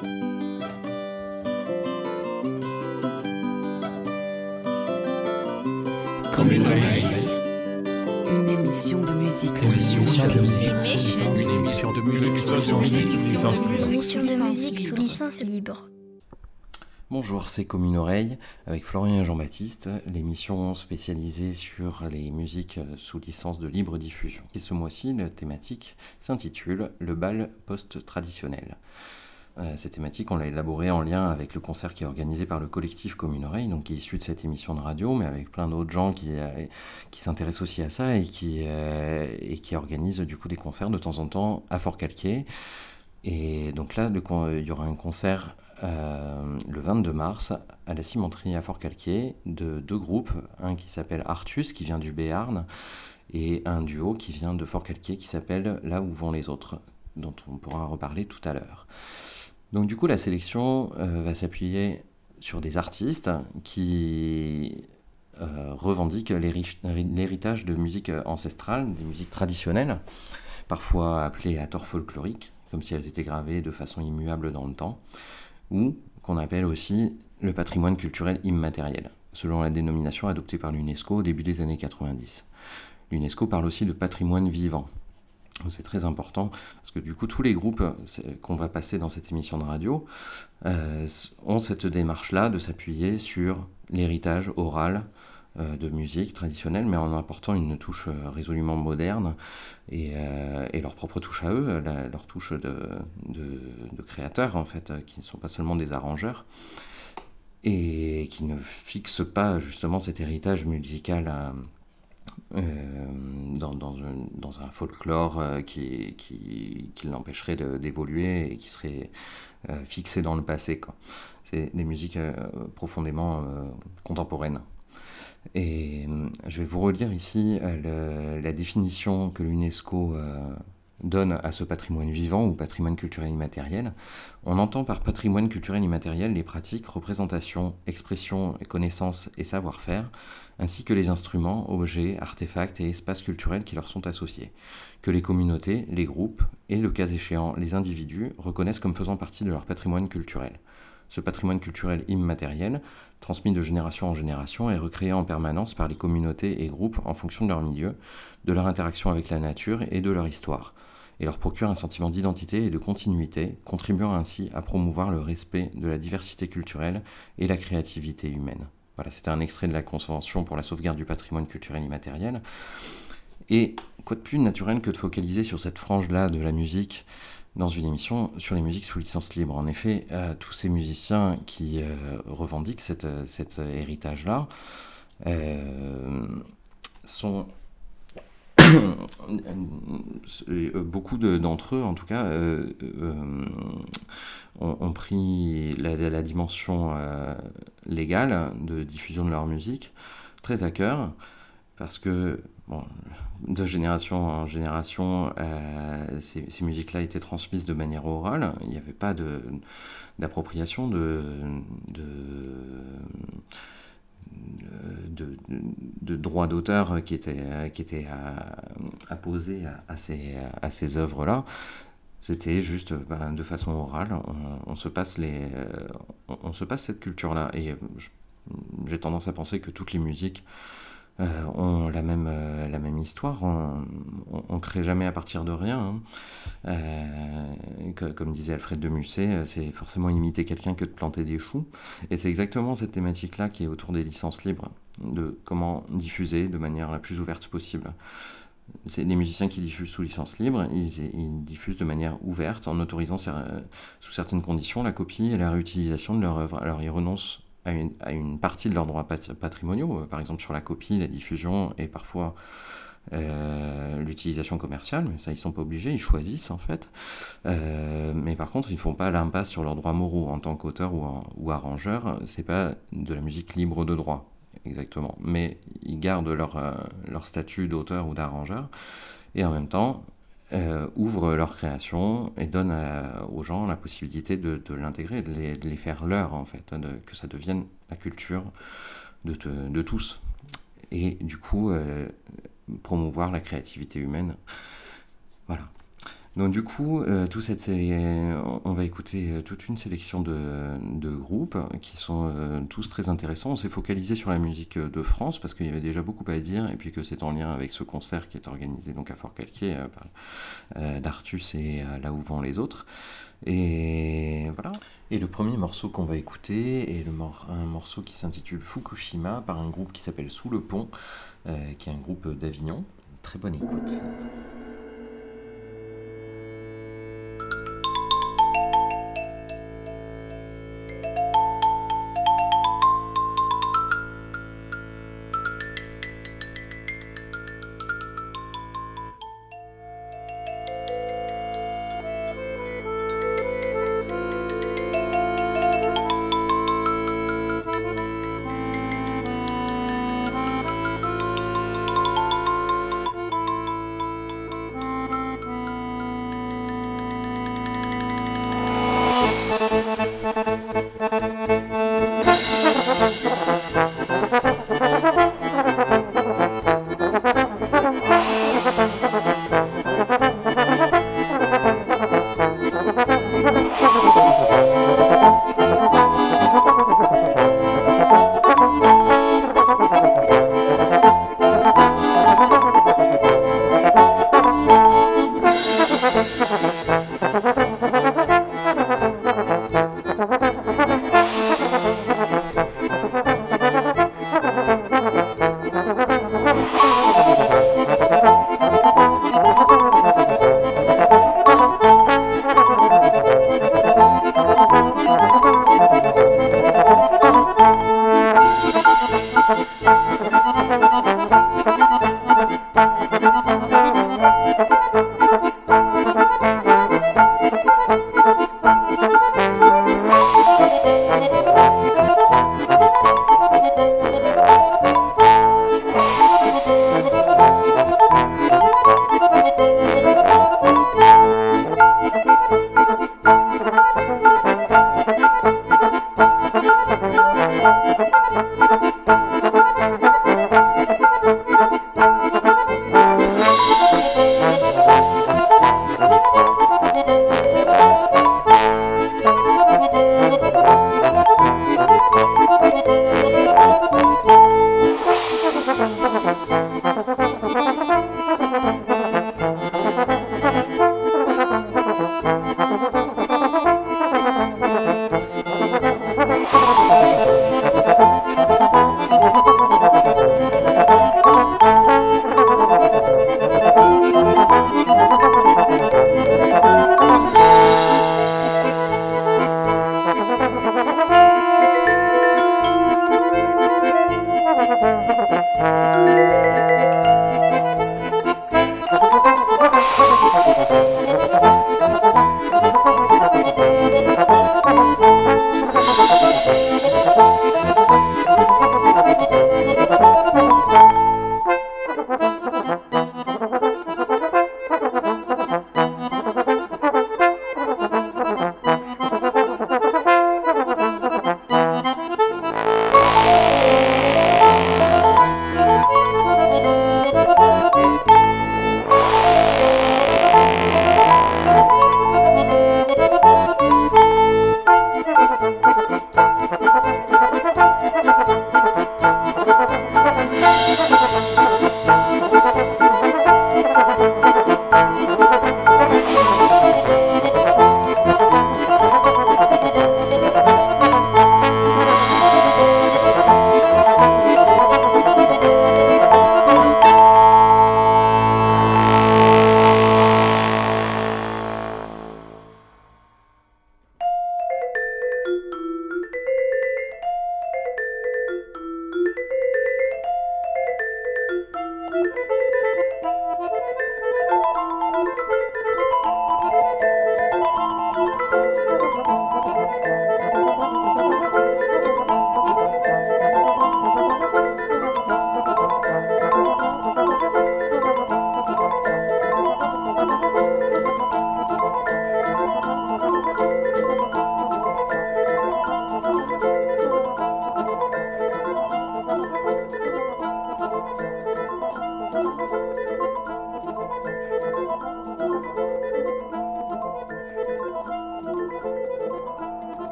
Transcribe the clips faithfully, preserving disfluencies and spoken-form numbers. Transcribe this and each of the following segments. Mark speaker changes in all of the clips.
Speaker 1: Comme une oreille.
Speaker 2: Une émission de musique.
Speaker 1: Une émission de musique.
Speaker 3: Une
Speaker 1: émission de musique.
Speaker 3: Une émission de musique sous licence libre.
Speaker 4: Bonjour, c'est Comme une oreille avec Florian et Jean-Baptiste, l'émission spécialisée sur les musiques sous licence de libre diffusion. Et ce mois-ci, la thématique s'intitule « Le bal post-traditionnel ». Euh, cette thématique, on l'a élaborée en lien avec le concert qui est organisé par le collectif Comme une oreille, donc qui est issu de cette émission de radio, mais avec plein d'autres gens qui, euh, qui s'intéressent aussi à ça et qui, euh, et qui organisent du coup des concerts de temps en temps à Forcalquier. Et donc là, le, il y aura un concert euh, le vingt-deux mars à la cimenterie à Forcalquier de deux groupes, un qui s'appelle Artus qui vient du Béarn et un duo qui vient de Forcalquier qui s'appelle Là où vont les autres, dont on pourra reparler tout à l'heure. Donc du coup, la sélection euh, va s'appuyer sur des artistes qui euh, revendiquent l'héri- l'héritage de musique ancestrale, des musiques traditionnelles, parfois appelées à tort folkloriques, comme si elles étaient gravées de façon immuable dans le temps, ou qu'on appelle aussi le patrimoine culturel immatériel, selon la dénomination adoptée par l'UNESCO au début des années quatre-vingt-dix. L'UNESCO parle aussi de patrimoine vivant. C'est très important parce que du coup tous les groupes qu'on va passer dans cette émission de radio euh, ont cette démarche-là de s'appuyer sur l'héritage oral euh, de musique traditionnelle, mais en apportant une touche euh, résolument moderne et, euh, et leur propre touche à eux, la, leur touche de, de, de créateurs en fait, qui ne sont pas seulement des arrangeurs et qui ne fixent pas justement cet héritage musical à Euh, dans, dans, un, dans un folklore euh, qui, qui, qui l'empêcherait de, d'évoluer et qui serait euh, fixé dans le passé, quoi. C'est des musiques euh, profondément euh, contemporaines. Et euh, je vais vous relire ici euh, le, la définition que l'UNESCO euh, donne à ce patrimoine vivant ou patrimoine culturel immatériel. On entend par patrimoine culturel immatériel les pratiques, représentations, expressions, connaissances et savoir-faire, ainsi que les instruments, objets, artefacts et espaces culturels qui leur sont associés, que les communautés, les groupes et, le cas échéant, les individus reconnaissent comme faisant partie de leur patrimoine culturel. Ce patrimoine culturel immatériel, transmis de génération en génération, est recréé en permanence par les communautés et groupes en fonction de leur milieu, de leur interaction avec la nature et de leur histoire, et leur procure un sentiment d'identité et de continuité, contribuant ainsi à promouvoir le respect de la diversité culturelle et la créativité humaine. Voilà, c'était un extrait de la Convention pour la sauvegarde du patrimoine culturel immatériel. Et quoi de plus naturel que de focaliser sur cette frange-là de la musique dans une émission sur les musiques sous licence libre. En effet, euh, tous ces musiciens qui euh, revendiquent cette, cet héritage-là euh, sont... beaucoup de, d'entre eux, en tout cas, euh, euh, ont, ont pris la, la dimension euh, légale de diffusion de leur musique très à cœur, parce que, bon, de génération en génération, euh, ces, ces musiques-là étaient transmises de manière orale. Il n'y avait pas de, d'appropriation de... de De, de, de droits d'auteur qui étaient, qui étaient apposés à, à, ces, à ces œuvres-là. C'était juste ben, de façon orale, on, on, se passe les, on, on se passe cette culture-là. Et je, j'ai tendance à penser que toutes les musiques euh, ont la même, euh, la même histoire. On ne crée jamais à partir de rien. Hein. Euh, que, comme disait Alfred de Musset, c'est forcément imiter quelqu'un que de planter des choux. Et c'est exactement cette thématique-là qui est autour des licences libres, de comment diffuser de manière la plus ouverte possible. C'est les musiciens qui diffusent sous licence libre, ils, ils diffusent de manière ouverte, en autorisant sous certaines conditions la copie et la réutilisation de leur œuvre. Alors ils renoncent à une, à une partie de leurs droits pat- patrimoniaux, par exemple sur la copie, la diffusion et parfois euh, l'utilisation commerciale, mais ça ils sont pas obligés, ils choisissent en fait. Euh, mais par contre ils font pas l'impasse sur leurs droits moraux en tant qu'auteur ou, en, ou arrangeur, c'est pas de la musique libre de droit. Exactement, mais ils gardent leur, euh, leur statut d'auteur ou d'arrangeur et en même temps euh, ouvrent leur création et donnent à, aux gens la possibilité de, de l'intégrer, de les, de les faire leur en fait, de, que ça devienne la culture de, te, de tous et du coup euh, promouvoir la créativité humaine. Voilà. Donc du coup, euh, tout cette sé- on va écouter euh, toute une sélection de, de groupes qui sont euh, tous très intéressants. On s'est focalisé sur la musique euh, de France parce qu'il y avait déjà beaucoup à dire et puis que c'est en lien avec ce concert qui est organisé donc à Fort-Calquier euh, par euh, d'Artus et euh, Là où vont les autres. Et voilà. Et le premier morceau qu'on va écouter est le mor- un morceau qui s'intitule Fukushima par un groupe qui s'appelle Sous le pont, euh, qui est un groupe d'Avignon. Très bonne écoute.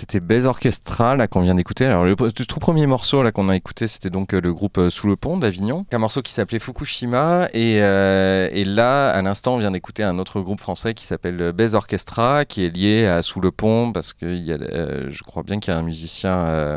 Speaker 5: c'était Bass Orchestra là qu'on vient d'écouter. Alors le, le tout premier morceau là qu'on a écouté, c'était donc euh, le groupe euh, Sous le pont d'Avignon, un morceau qui s'appelait Fukushima. Et, euh, et là, à l'instant, on vient d'écouter un autre groupe français qui s'appelle Bass Orchestra, qui est lié à Sous le pont parce que il y a, euh, je crois bien qu'il y a un musicien. Euh,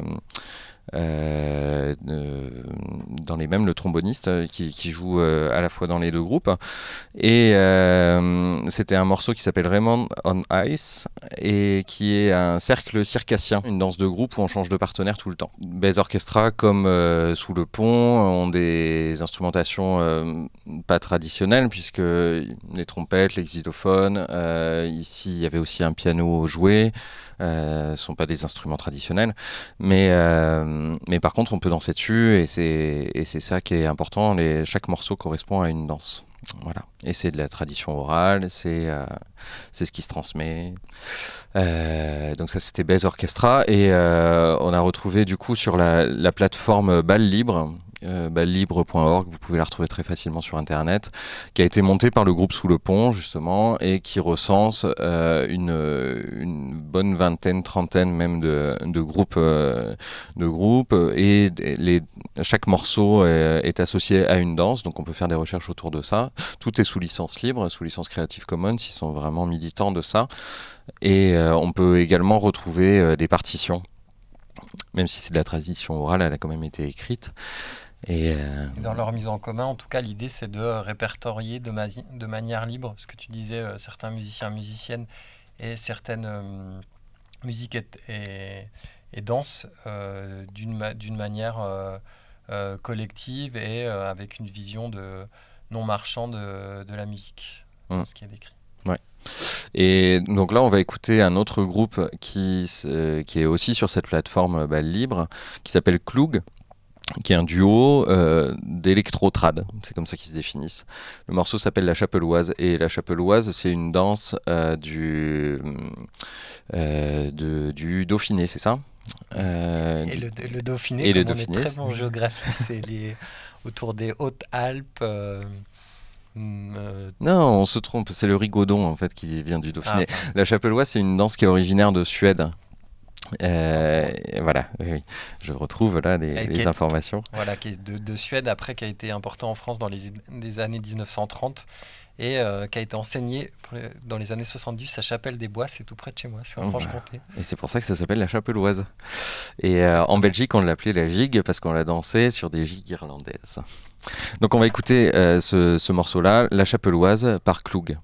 Speaker 5: Euh, euh, dans les mêmes le tromboniste euh, qui, qui joue euh, à la fois dans les deux groupes et euh, c'était un morceau qui s'appelle Raymond on Ice et qui est un cercle circassien, une danse de groupe où on change de partenaire tout le temps. Bass Orchestra comme euh, Sous le pont ont des instrumentations euh, pas traditionnelles puisque les trompettes, les xylophones, euh, ici il y avait aussi un piano joué. Euh, ne sont pas des instruments traditionnels, mais, euh, mais par contre on peut danser dessus et c'est, et c'est ça qui est important. Les, chaque morceau correspond à une danse. Voilà. Et c'est de la tradition orale, c'est, euh, c'est ce qui se transmet. Euh, donc ça c'était Bass Orchestra et euh, on a retrouvé du coup sur la, la plateforme Bal Libre. Euh, ballibre point org, vous pouvez la retrouver très facilement sur internet, qui a été montée par le groupe Sous le pont justement et qui recense euh, une, une bonne vingtaine, trentaine même de, de groupes euh, de groupes et les, chaque morceau est, est associé à une danse, donc on peut faire des recherches autour de ça. Tout est sous licence libre, sous licence Creative Commons, ils sont vraiment militants de ça et euh, on peut également retrouver euh, des partitions, même si c'est de la tradition orale, elle a quand même été écrite. Et, euh...
Speaker 6: et dans leur mise en commun, en tout cas, l'idée c'est de répertorier de, ma- de manière libre ce que tu disais, euh, certains musiciens, musiciennes et certaines euh, musiques et, et, et danses euh, d'une, ma- d'une manière euh, euh, collective et euh, avec une vision de non marchand de, de la musique, mmh. ce qui est décrit.
Speaker 5: Ouais. Et donc là, on va écouter un autre groupe qui, euh, qui est aussi sur cette plateforme Bal Libre, qui s'appelle Cloug, qui est un duo euh, d'électro-trad, c'est comme ça qu'ils se définissent. Le morceau s'appelle La Chapeloise, et La Chapeloise, c'est une danse euh, du, euh, de, du Dauphiné, c'est ça euh,
Speaker 6: Et le, le Dauphiné,
Speaker 5: et
Speaker 6: comme
Speaker 5: le
Speaker 6: on
Speaker 5: Dauphiné,
Speaker 6: est très bon en géographie, c'est les, autour des Hautes-Alpes. Euh, euh...
Speaker 5: Non, on se trompe, c'est le rigodon en fait qui vient du Dauphiné.
Speaker 6: Ah,
Speaker 5: La Chapeloise, c'est une danse qui est originaire de Suède. Euh, voilà, oui, oui, je retrouve là les, les
Speaker 6: est,
Speaker 5: informations.
Speaker 6: Voilà, qui est de, de Suède, après qui a été important en France dans les, les années dix-neuf cent trente et euh, qui a été enseigné les, dans les années soixante-dix à Chapelle-des-Bois, c'est tout près de chez moi, c'est en
Speaker 5: Voilà.
Speaker 6: Franche-Comté.
Speaker 5: Et c'est pour ça que ça s'appelle la Chapeloise. Et euh, en Belgique, on l'appelait la gigue parce qu'on la dansait sur des gigues irlandaises. Donc on va écouter euh, ce, ce morceau-là, La Chapeloise par Cloug.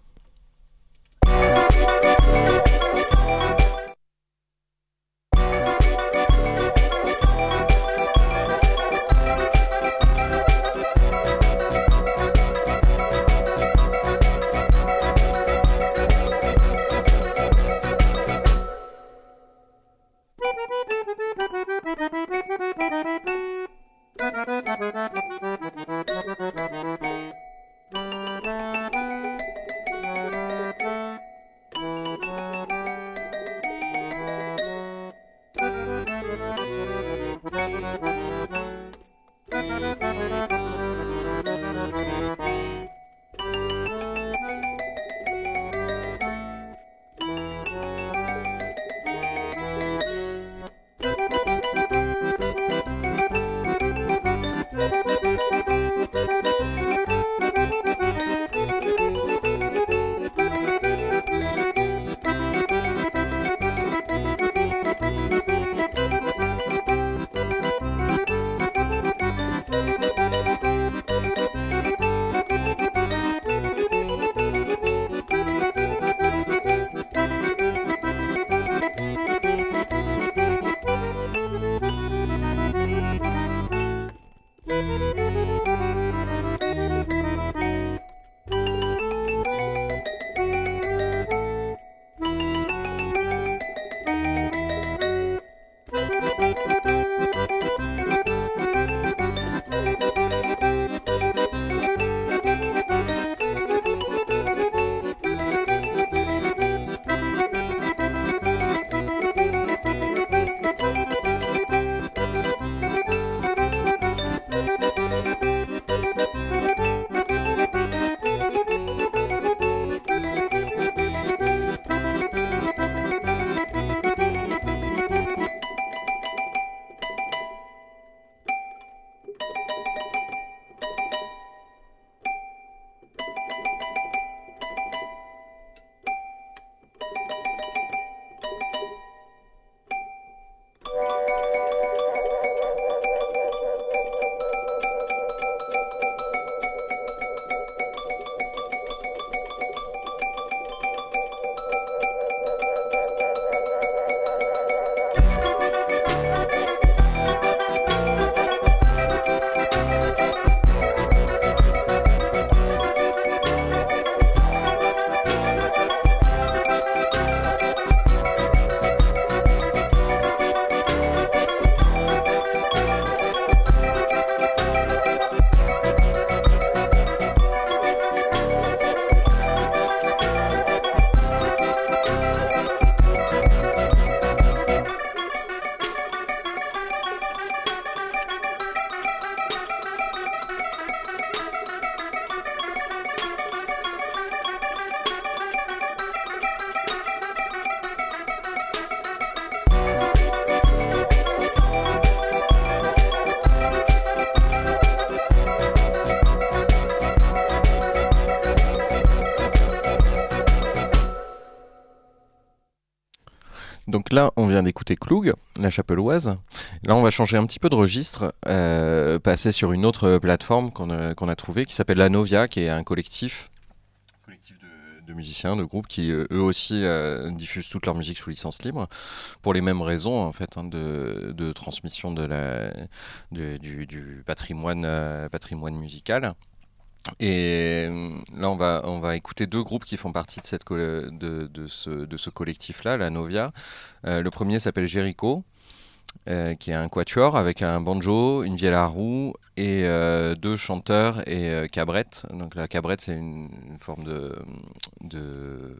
Speaker 5: Donc là, on vient d'écouter Cloug, la Chapelloise. Là, on va changer un petit peu de registre, euh, passer sur une autre plateforme qu'on a, qu'on a trouvée, qui s'appelle La Novia, qui est un collectif, collectif de, de musiciens, de groupes, qui euh, eux aussi euh, diffusent toute leur musique sous licence libre, pour les mêmes raisons en fait, hein, de, de transmission de la, de, du, du patrimoine, euh, patrimoine musical. Et là, on va, on va écouter deux groupes qui font partie de, cette co- de, de ce, de ce collectif-là, la Novia. Euh, le premier s'appelle Jericho, euh, qui est un quatuor avec un banjo, une vielle à roue et euh, deux chanteurs et euh, cabrette. Donc la cabrette, c'est une, une forme de... de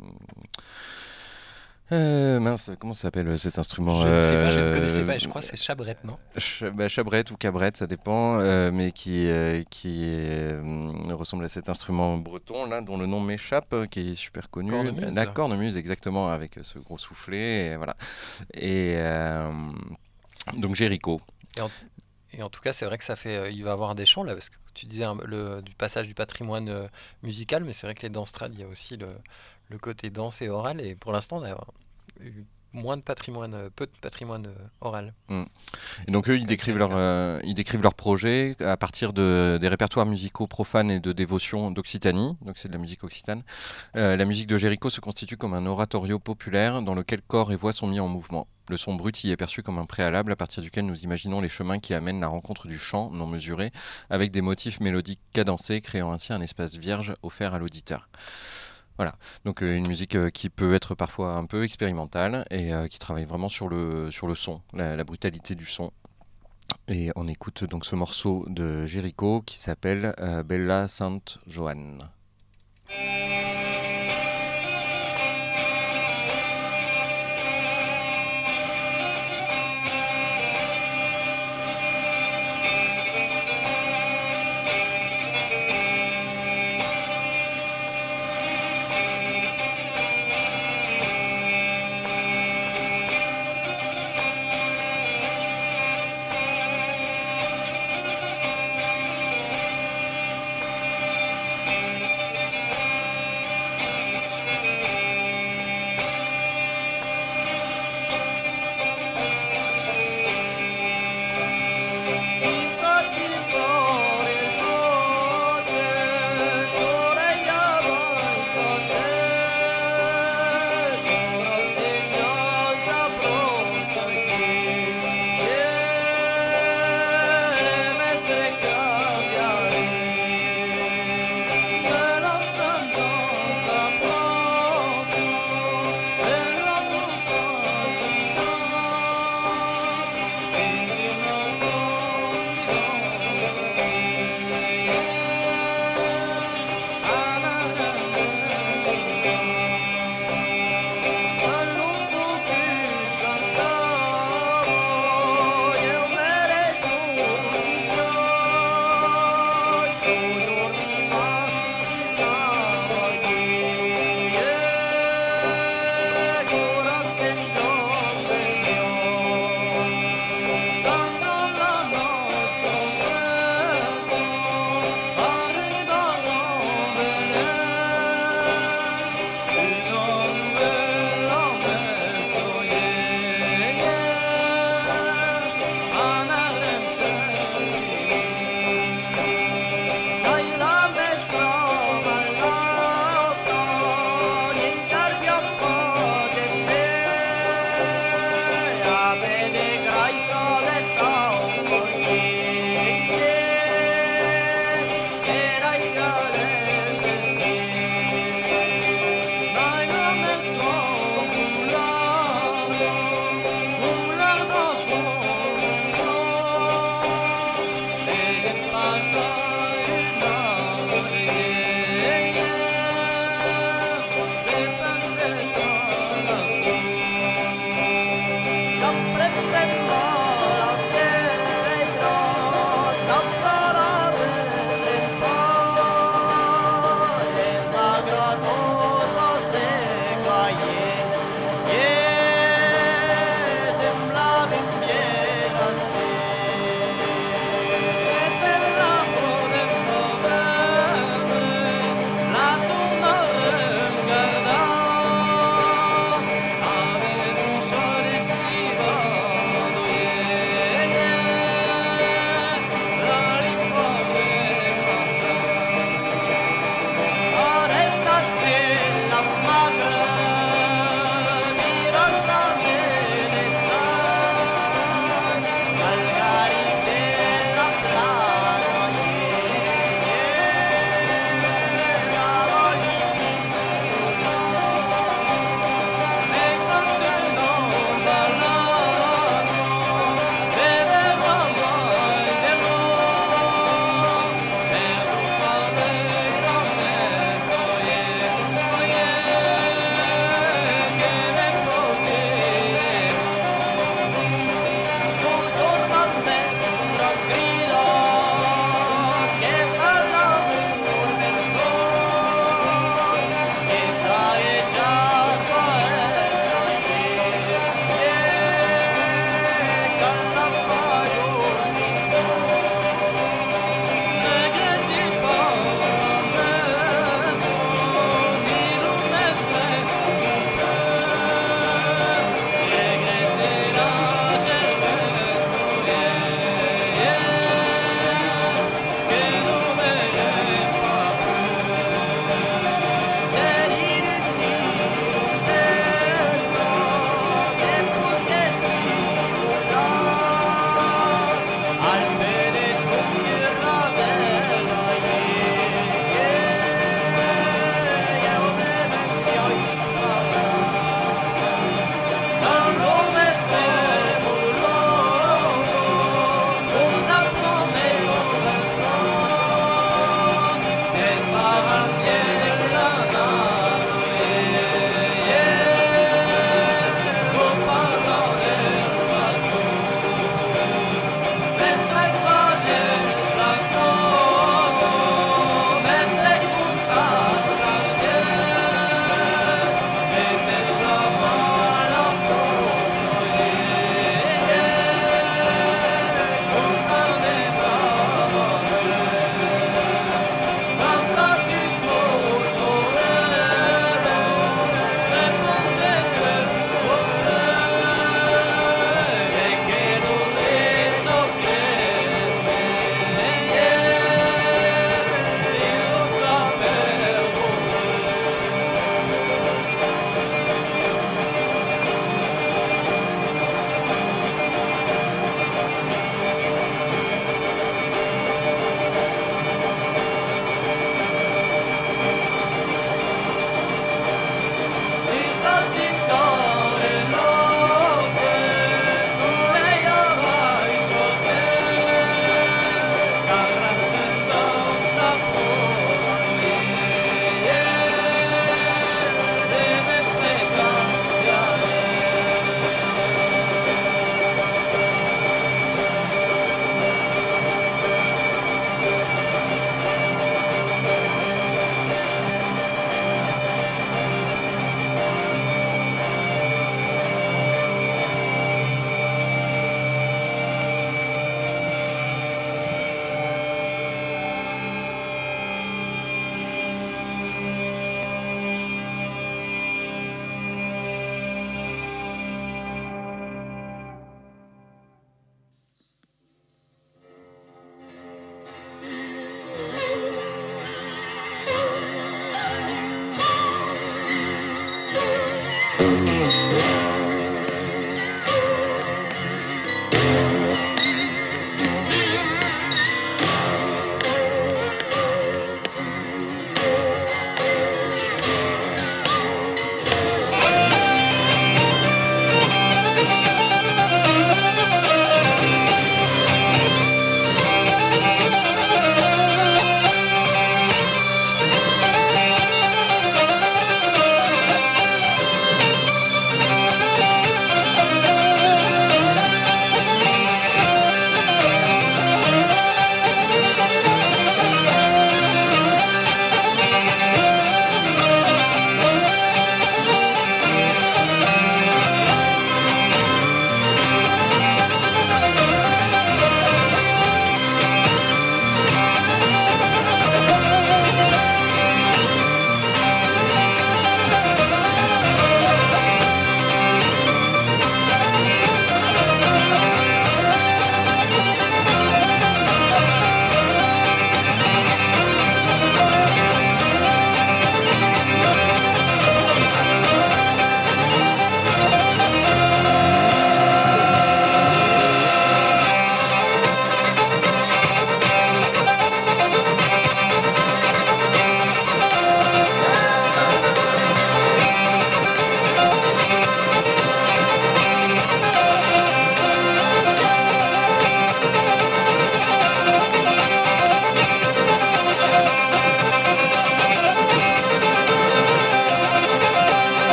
Speaker 5: euh, mince, comment ça s'appelle cet instrument?
Speaker 6: Je ne sais pas, je ne
Speaker 5: Euh,
Speaker 6: connaissais pas, et je crois que c'est chabrette, non?
Speaker 5: Ch- bah, chabrette ou cabrette, ça dépend, euh, mais qui, euh, qui euh, ressemble à cet instrument breton là, dont le nom m'échappe, euh, qui est super connu.
Speaker 6: Cornemuse.
Speaker 5: La cornemuse, exactement, avec ce gros soufflet, et voilà. Et euh, donc Jericho.
Speaker 6: Et en, et en tout cas, c'est vrai que ça fait, euh, il va avoir des chants là, parce que tu disais hein, le, du passage du patrimoine euh, musical, mais c'est vrai que les danses trad, il y a aussi le, le côté danse et oral, et pour l'instant, on a eu moins de patrimoine, euh, peu de patrimoine euh, oral.
Speaker 5: Et donc eux, ils décrivent leur, euh, ils décrivent leur projet à partir de, des répertoires musicaux profanes et de dévotion d'Occitanie, donc c'est de la musique occitane. Euh, la musique de Jericho se constitue comme un oratorio populaire dans lequel corps et voix sont mis en mouvement. Le son brut y est perçu comme un préalable à partir duquel nous imaginons les chemins qui amènent la rencontre du chant non mesuré avec des motifs mélodiques cadencés, créant ainsi un espace vierge offert à l'auditeur. Voilà, donc euh, une musique euh, qui peut être parfois un peu expérimentale et euh, qui travaille vraiment sur le, sur le son, la, la brutalité du son. Et on écoute donc ce morceau de Jericho qui s'appelle euh, Bella Sant Joan.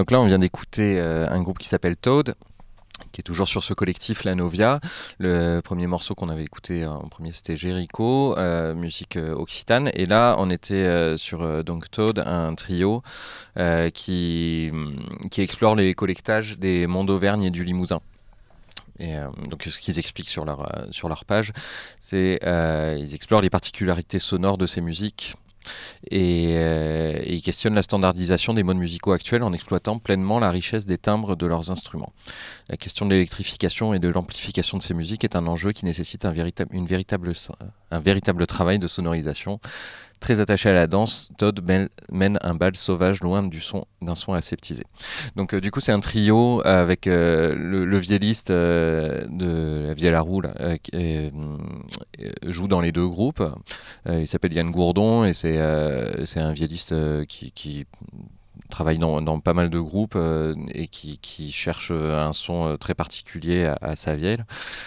Speaker 5: Donc là, on vient d'écouter euh, un groupe qui s'appelle Toad, qui est toujours sur ce collectif La Novia. Le premier morceau qu'on avait écouté en premier, c'était Jericho, euh, musique euh, occitane. Et là, on était euh, sur euh, donc Toad, un trio euh, qui, qui explore les collectages des monts d'Auvergne et du Limousin. Et euh, donc, ce qu'ils expliquent sur leur, euh, sur leur page, c'est euh, ils explorent les particularités sonores de ces musiques. Et, euh, et ils questionnent la standardisation des modes musicaux actuels en exploitant pleinement la richesse des timbres de leurs instruments. La question de l'électrification et de l'amplification de ces musiques est un enjeu qui nécessite un véritable, une véritable, un véritable travail de sonorisation. Très attaché à la danse, Toad mène un bal sauvage loin du son, d'un son aseptisé. Donc euh, du coup c'est un trio avec euh, le, le vielliste euh, de la Vielle à Roue là, euh, qui euh, joue dans les deux groupes. Euh, il s'appelle Yann Gourdon et c'est, euh, c'est un vielliste euh, qui, qui travaille dans, dans pas mal de groupes euh, et qui, qui cherche un son euh, très particulier à, à sa vielle.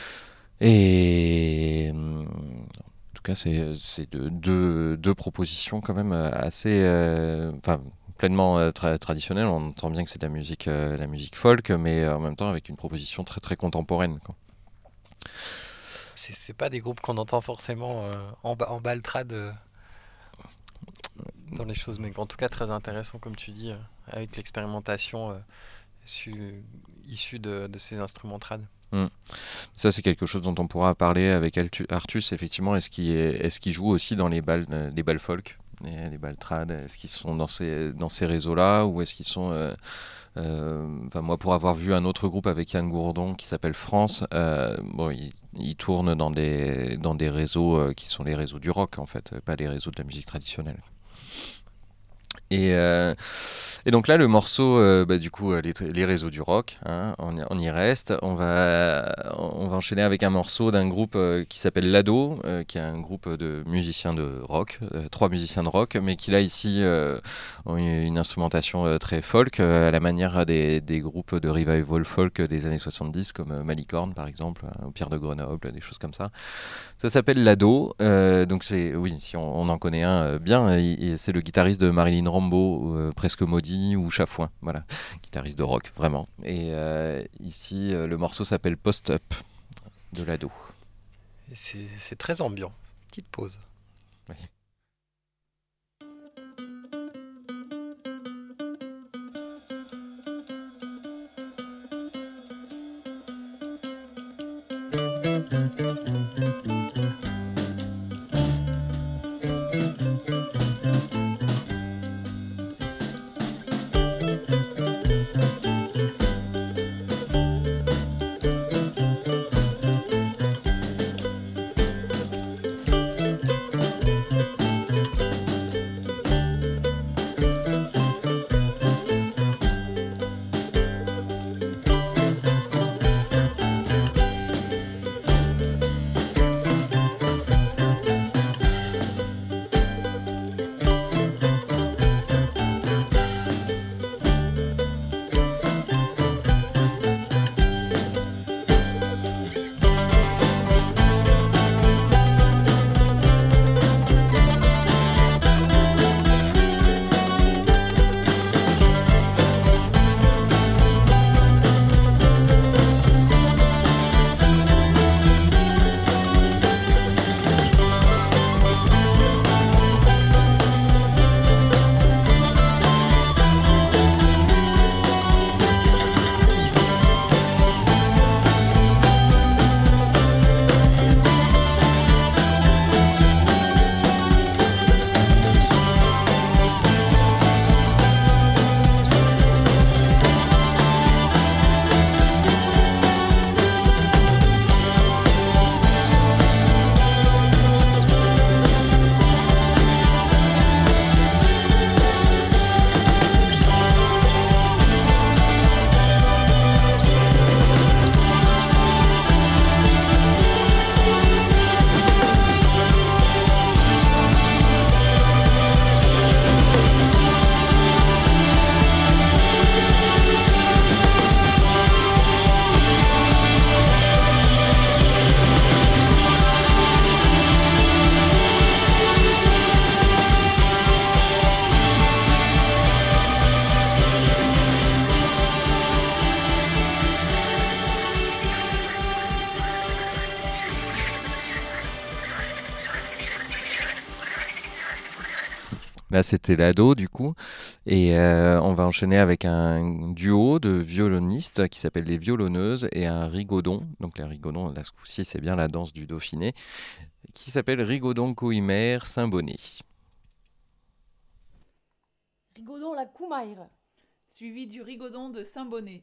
Speaker 5: Et... Euh, En tout cas, c'est, c'est deux, deux, deux propositions quand même assez, euh, enfin, pleinement euh, tra- traditionnelles. On entend bien que c'est de la musique, euh, la musique folk, mais euh, en même temps avec une proposition très très contemporaine, quoi.
Speaker 6: C'est, c'est pas des groupes qu'on entend forcément euh, en, ba- en baltrade euh, dans les choses, mais en tout cas très intéressant comme tu dis, euh, avec l'expérimentation euh, su- issue de, de ces instruments trad.
Speaker 5: Mmh. Ça, c'est quelque chose dont on pourra parler avec Altu- Artus, effectivement. Est-ce qu'il, est, est-ce qu'il joue aussi dans les balles, euh, les balles folk, les, les balles trad? Est-ce qu'ils sont dans ces, dans ces réseaux-là ou est-ce qu'ils sont... Euh, euh, moi, pour avoir vu un autre groupe avec Yann Gourdon qui s'appelle France, euh, bon, il, il tourne dans des, dans des réseaux euh, qui sont les réseaux du rock, en fait, pas les réseaux de la musique traditionnelle. Et, euh, et donc là, le morceau, euh, bah, du coup, les, les réseaux du rock, hein, on, y, on y reste. On va, on va enchaîner avec un morceau d'un groupe euh, qui s'appelle Lado, euh, qui est un groupe de musiciens de rock, euh, trois musiciens de rock, mais qui là, ici, euh, ont une, une instrumentation euh, très folk, euh, à la manière des, des groupes de revival folk des années soixante-dix, comme euh, Malicorne, par exemple, euh, ou Pierre de Grenoble, des choses comme ça. Ça s'appelle Lado, euh, donc c'est, oui, si on, on en connaît un euh, bien, il, il, c'est le guitariste de Marilyn Rambo, euh, Presque Maudit, ou Chafouin, voilà, guitariste de rock, vraiment. Et euh, ici, euh, le morceau s'appelle Post-Up, de Lado.
Speaker 6: Et c'est, c'est très ambiant, petite pause.
Speaker 5: Oui. Là, c'était l'ado, du coup. Et euh, on va enchaîner avec un duo de violonistes qui s'appelle les Violonneuses et un rigodon. Donc, les rigodons, là, ce coup-ci, c'est bien la danse du Dauphiné, qui s'appelle Rigodon Couimer Saint-Bonnet.
Speaker 7: Rigodon la Coumaire.
Speaker 8: Suivi du Rigodon de Saint-Bonnet.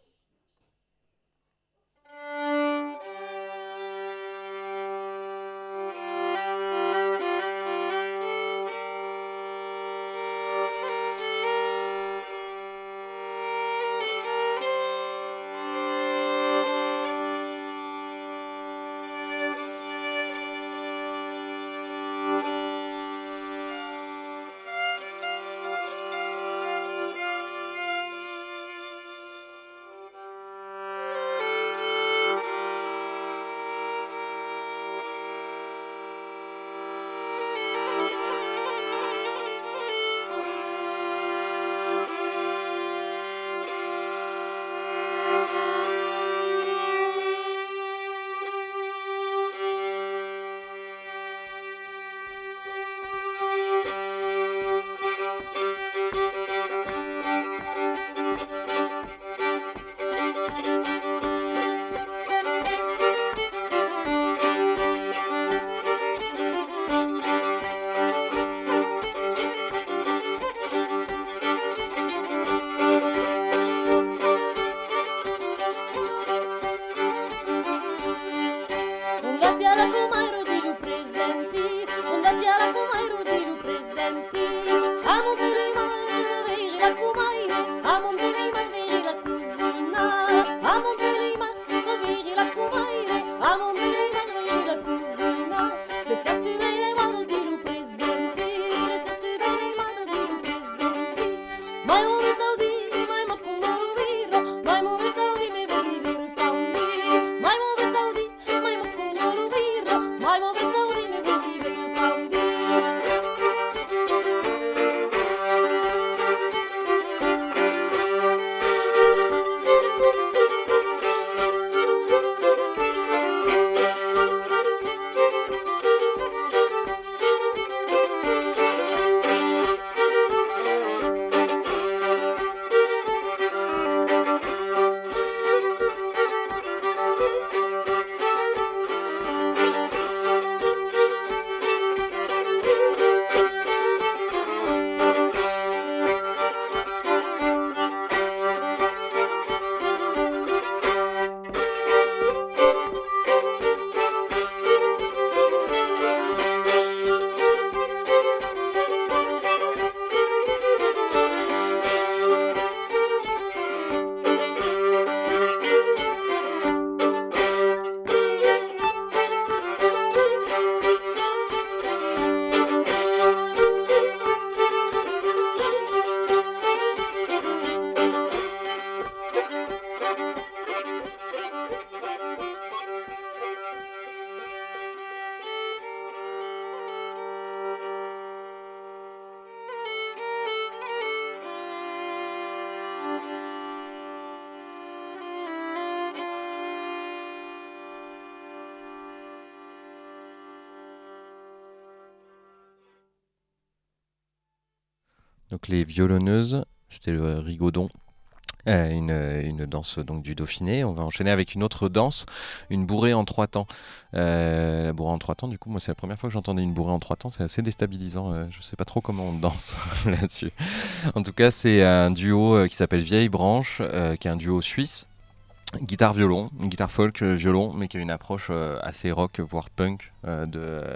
Speaker 5: Donc les violonneuses, c'était le rigodon, euh, une, une danse donc du Dauphiné. On va enchaîner avec une autre danse, une bourrée en trois temps. Euh, la bourrée en trois temps, du coup, moi c'est la première fois que j'entendais une bourrée en trois temps, c'est assez déstabilisant. Euh, je sais pas trop comment on danse là-dessus. En tout cas, c'est un duo euh, qui s'appelle Vieille Branche, euh, qui est un duo suisse. Guitare-violon, une guitare folk, euh, violon, mais qui a une approche euh, assez rock, voire punk euh, de... Euh,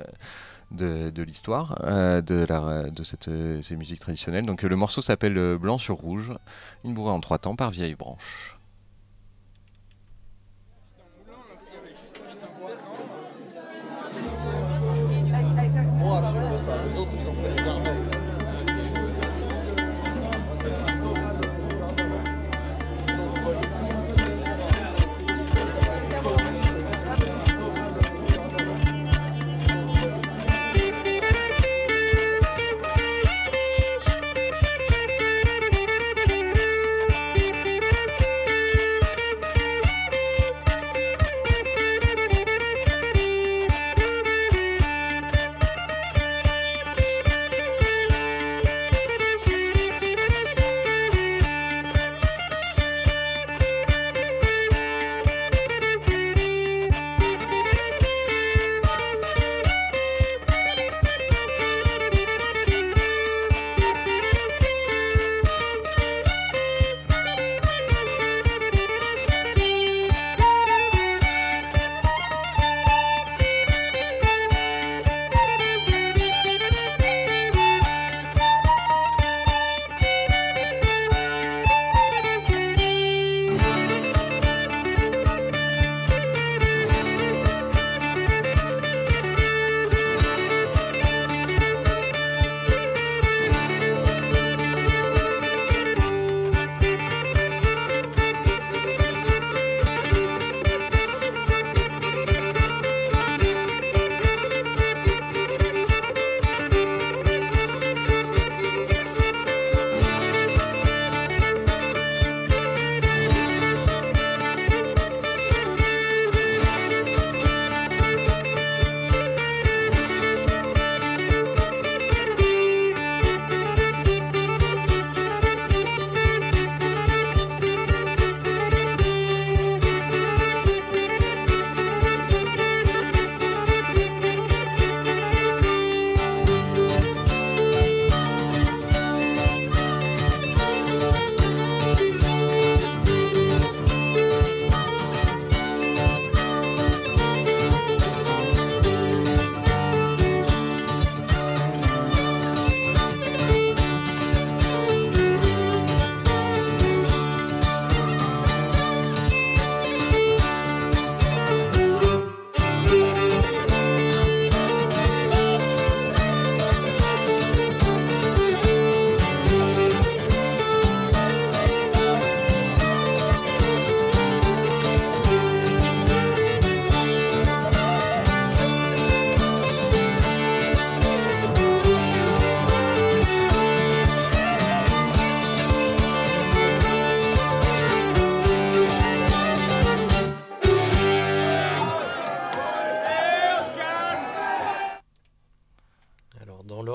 Speaker 5: de, de l'histoire euh, de, la, de cette, euh, ces musiques traditionnelles. Donc euh, le morceau s'appelle euh, Blanc sur rouge, une bourrée en trois temps par Vieille Branche.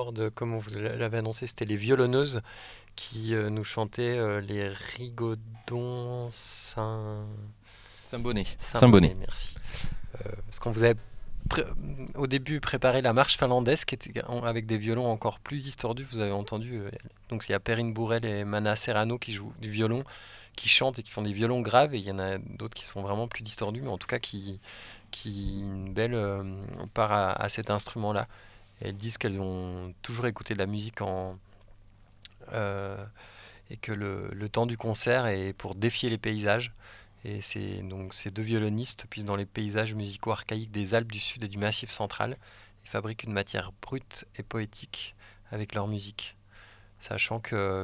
Speaker 6: cordes, comme vous l'avez annoncé, c'était les violonneuses qui euh, nous chantaient euh, les rigodons Saint...
Speaker 5: Saint-Bonnet.
Speaker 6: Saint-Bonnet, merci. Euh, parce qu'on vous avait pré- au début préparé la marche finlandaise qui était en- avec des violons encore plus distordus. Vous avez entendu, euh, donc il y a Perrine Bourrel et Mana Serrano qui jouent du violon, qui chantent et qui font des violons graves, et il y en a d'autres qui sont vraiment plus distordus, mais en tout cas qui, qui une belle euh, part à, à cet instrument-là. Et elles disent qu'elles ont toujours écouté de la musique en... Euh, et que le, le temps du concert est pour défier les paysages. Et c'est donc ces deux violonistes puisent dans les paysages musicaux archaïques des Alpes du Sud et du Massif central et fabriquent une matière brute et poétique avec leur musique. Sachant que,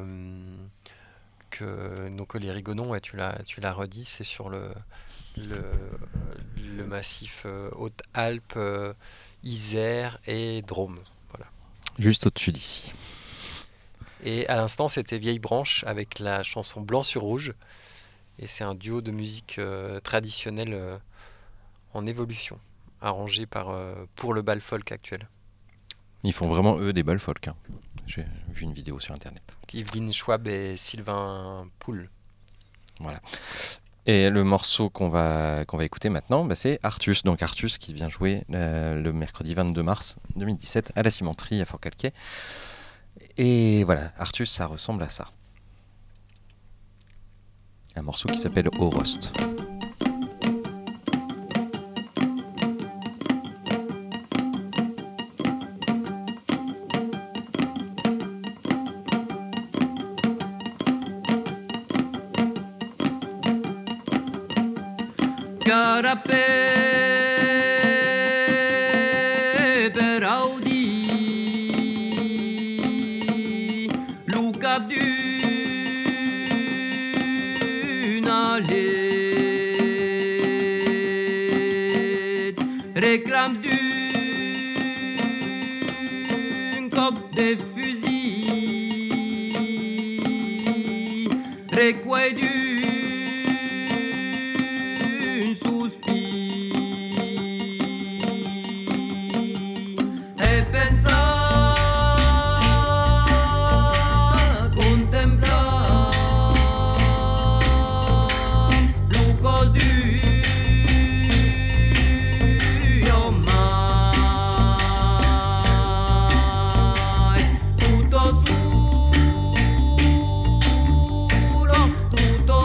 Speaker 6: que donc les rigodons, ouais, tu l'as, tu l'as redit, c'est sur le, le, le massif euh, Haute-Alpes, euh, Isère et Drôme. Voilà.
Speaker 5: Juste au-dessus d'ici.
Speaker 6: Et à l'instant, c'était Vieille Branche avec la chanson Blanc sur Rouge. Et c'est un duo de musique euh, traditionnelle euh, en évolution, arrangé par, euh, pour le bal folk actuel.
Speaker 5: Ils font vraiment, eux, des balles folk. Hein. J'ai vu une vidéo sur Internet.
Speaker 6: Yveline Schwab et Sylvain Poul.
Speaker 5: Voilà. Et le morceau qu'on va, qu'on va écouter maintenant, bah, c'est Artus. Donc Artus qui vient jouer euh, le mercredi vingt-deux mars deux mille dix-sept à la Cimenterie à Fort-Calquier. Et voilà, Artus, ça ressemble à ça. Un morceau qui s'appelle Au Rost.
Speaker 9: Carapé Peraudi Lucap d'une allée réclame d'une cop de fusil recueil d'une tutto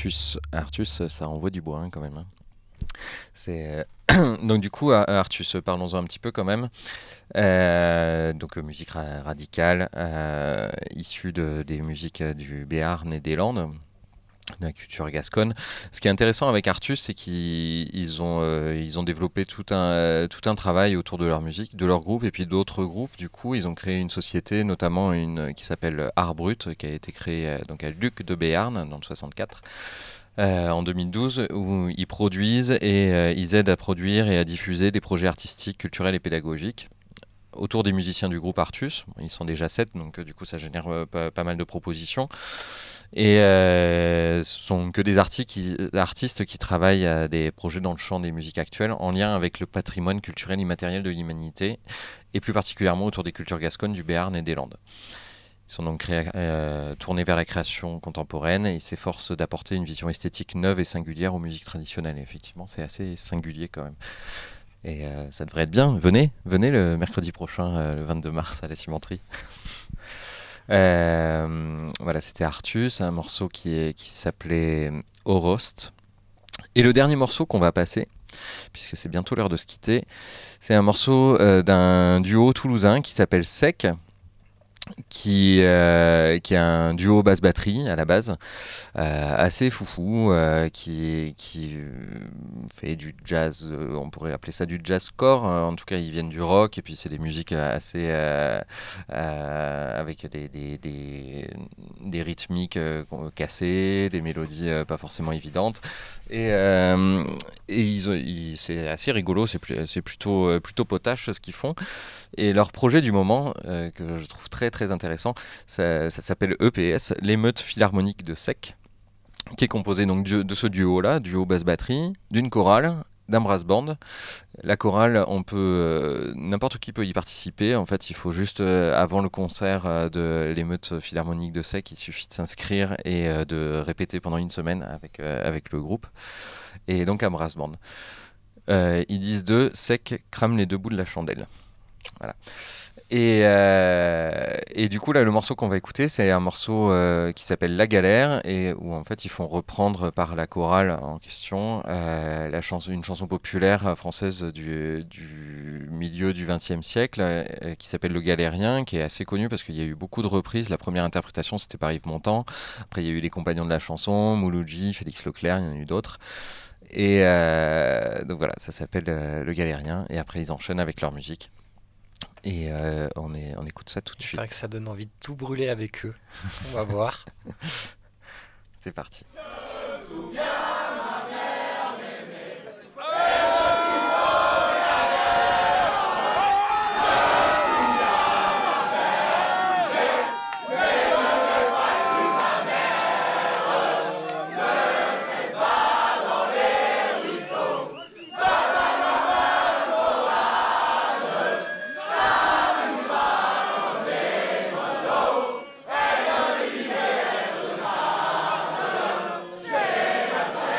Speaker 5: Artus. Artus, ça envoie du bois hein, quand même. Hein. C'est donc du coup Artus, parlons-en un petit peu quand même. Euh, donc musique ra- radicale, euh, issue de, des musiques du Béarn et des Landes, de la culture gasconne. Ce qui est intéressant avec Artus, c'est qu'ils ils ont, euh, ils ont développé tout un, tout un travail autour de leur musique, de leur groupe et puis d'autres groupes. Du coup, ils ont créé une société, notamment une qui s'appelle Art Brut, qui a été créée euh, donc à Luc de Béarn dans le soixante-quatre. Euh, en deux mille douze, où ils produisent et euh, ils aident à produire et à diffuser des projets artistiques, culturels et pédagogiques autour des musiciens du groupe Artus. Ils sont déjà sept, donc euh, du coup ça génère euh, pas, pas mal de propositions. Et euh, ce sont que des artistes qui, artistes qui travaillent à des projets dans le champ des musiques actuelles en lien avec le patrimoine culturel immatériel de l'humanité et plus particulièrement autour des cultures gasconnes du Béarn et des Landes. Ils sont donc créés, euh, tournés vers la création contemporaine et ils s'efforcent d'apporter une vision esthétique neuve et singulière aux musiques traditionnelles. Et effectivement, c'est assez singulier quand même. Et euh, ça devrait être bien. Venez, venez le mercredi prochain, euh, le vingt-deux mars, à la Cimenterie. euh, voilà, c'était Artus, un morceau qui, est, qui s'appelait Orost. Et le dernier morceau qu'on va passer, puisque c'est bientôt l'heure de se quitter, c'est un morceau euh, d'un duo toulousain qui s'appelle Sec. Qui, euh, qui est un duo basse-batterie à la base, euh, assez foufou, euh, qui, qui fait du jazz, euh, on pourrait appeler ça du jazzcore, euh, en tout cas ils viennent du rock, et puis c'est des musiques assez, euh, euh, avec des, des, des, des rythmiques euh, cassées, des mélodies euh, pas forcément évidentes, et, euh, et ils, ils, c'est assez rigolo, c'est, c'est plutôt, plutôt potache ce qu'ils font. Et leur projet du moment, euh, que je trouve très très intéressant, ça, ça s'appelle E P S, l'émeute philharmonique de Sec, qui est composé donc de, de ce duo-là, duo basse-batterie, d'une chorale, d'un brass band. La chorale, on peut, euh, n'importe qui peut y participer. En fait, il faut juste, euh, avant le concert euh, de l'émeute philharmonique de Sec, il suffit de s'inscrire et euh, de répéter pendant une semaine avec, euh, avec le groupe. Et donc un brass band. Euh, ils disent de Sec crame les deux bouts de la chandelle. Voilà. Et, euh, et du coup là le morceau qu'on va écouter c'est un morceau euh, qui s'appelle La Galère et où en fait ils font reprendre par la chorale en question euh, la chanson, une chanson populaire française du, du milieu du vingtième siècle euh, qui s'appelle Le Galérien, qui est assez connu parce qu'il y a eu beaucoup de reprises. La première interprétation c'était par Yves Montand, après il y a eu les Compagnons de la chanson, Mouloudji, Félix Leclerc, il y en a eu d'autres. Et euh, donc voilà, ça s'appelle euh, Le Galérien et après ils enchaînent avec leur musique. Et euh, on, est, on écoute ça tout de suite.
Speaker 6: Que ça donne envie de tout brûler avec eux. On va voir.
Speaker 5: C'est parti.
Speaker 10: Yeah.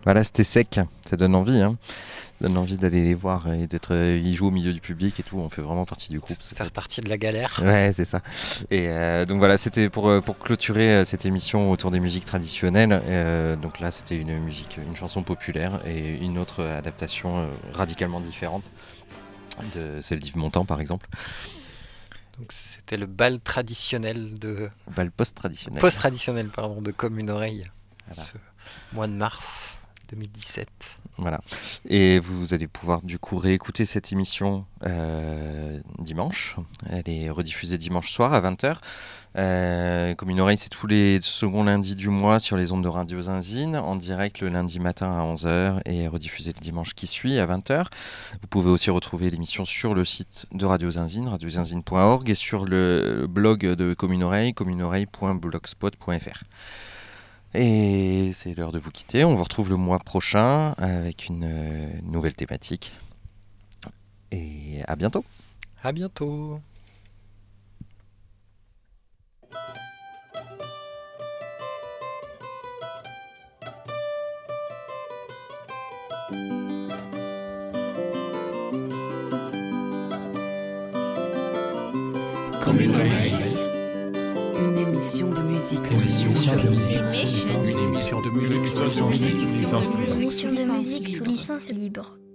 Speaker 5: Voilà, c'était sec, ça donne envie, hein. Ça donne envie d'aller les voir et d'être. Euh, ils jouent au milieu du public et tout, on fait vraiment partie du groupe.
Speaker 6: Faire partie de la galère.
Speaker 5: Ouais, c'est ça. Et euh, donc voilà, c'était pour, pour clôturer cette émission autour des musiques traditionnelles. Euh, donc là, c'était une musique, une chanson populaire et une autre adaptation euh, radicalement différente de celle d'Yves Montand, par exemple.
Speaker 6: Donc c'était le bal traditionnel de.
Speaker 5: Bal post-traditionnel.
Speaker 6: Post-traditionnel, pardon, de Comme une oreille.
Speaker 5: Voilà.
Speaker 6: Ce mois de mars deux mille dix-sept.
Speaker 5: Voilà. Et vous allez pouvoir du coup réécouter cette émission euh, dimanche. Elle est rediffusée dimanche soir à vingt heures. Euh, Comme une oreille, c'est tous les seconds lundis du mois sur les ondes de Radio Zinzine, en direct le lundi matin à onze heures et rediffusée le dimanche qui suit à vingt heures. Vous pouvez aussi retrouver l'émission sur le site de Radio Zinzine, radio zinzine point org, et sur le blog de Comme une oreille, comme une oreille point blogspot point f r. Et c'est l'heure de vous quitter. On vous retrouve le mois prochain avec une euh, nouvelle thématique. Et à bientôt.
Speaker 6: À bientôt.
Speaker 1: Comme une oreille.
Speaker 2: Une émission de musique.
Speaker 1: Une émission de musique.
Speaker 3: Une
Speaker 1: Une émission de musique sous licence libre.
Speaker 3: Émission de musique sous licence libre.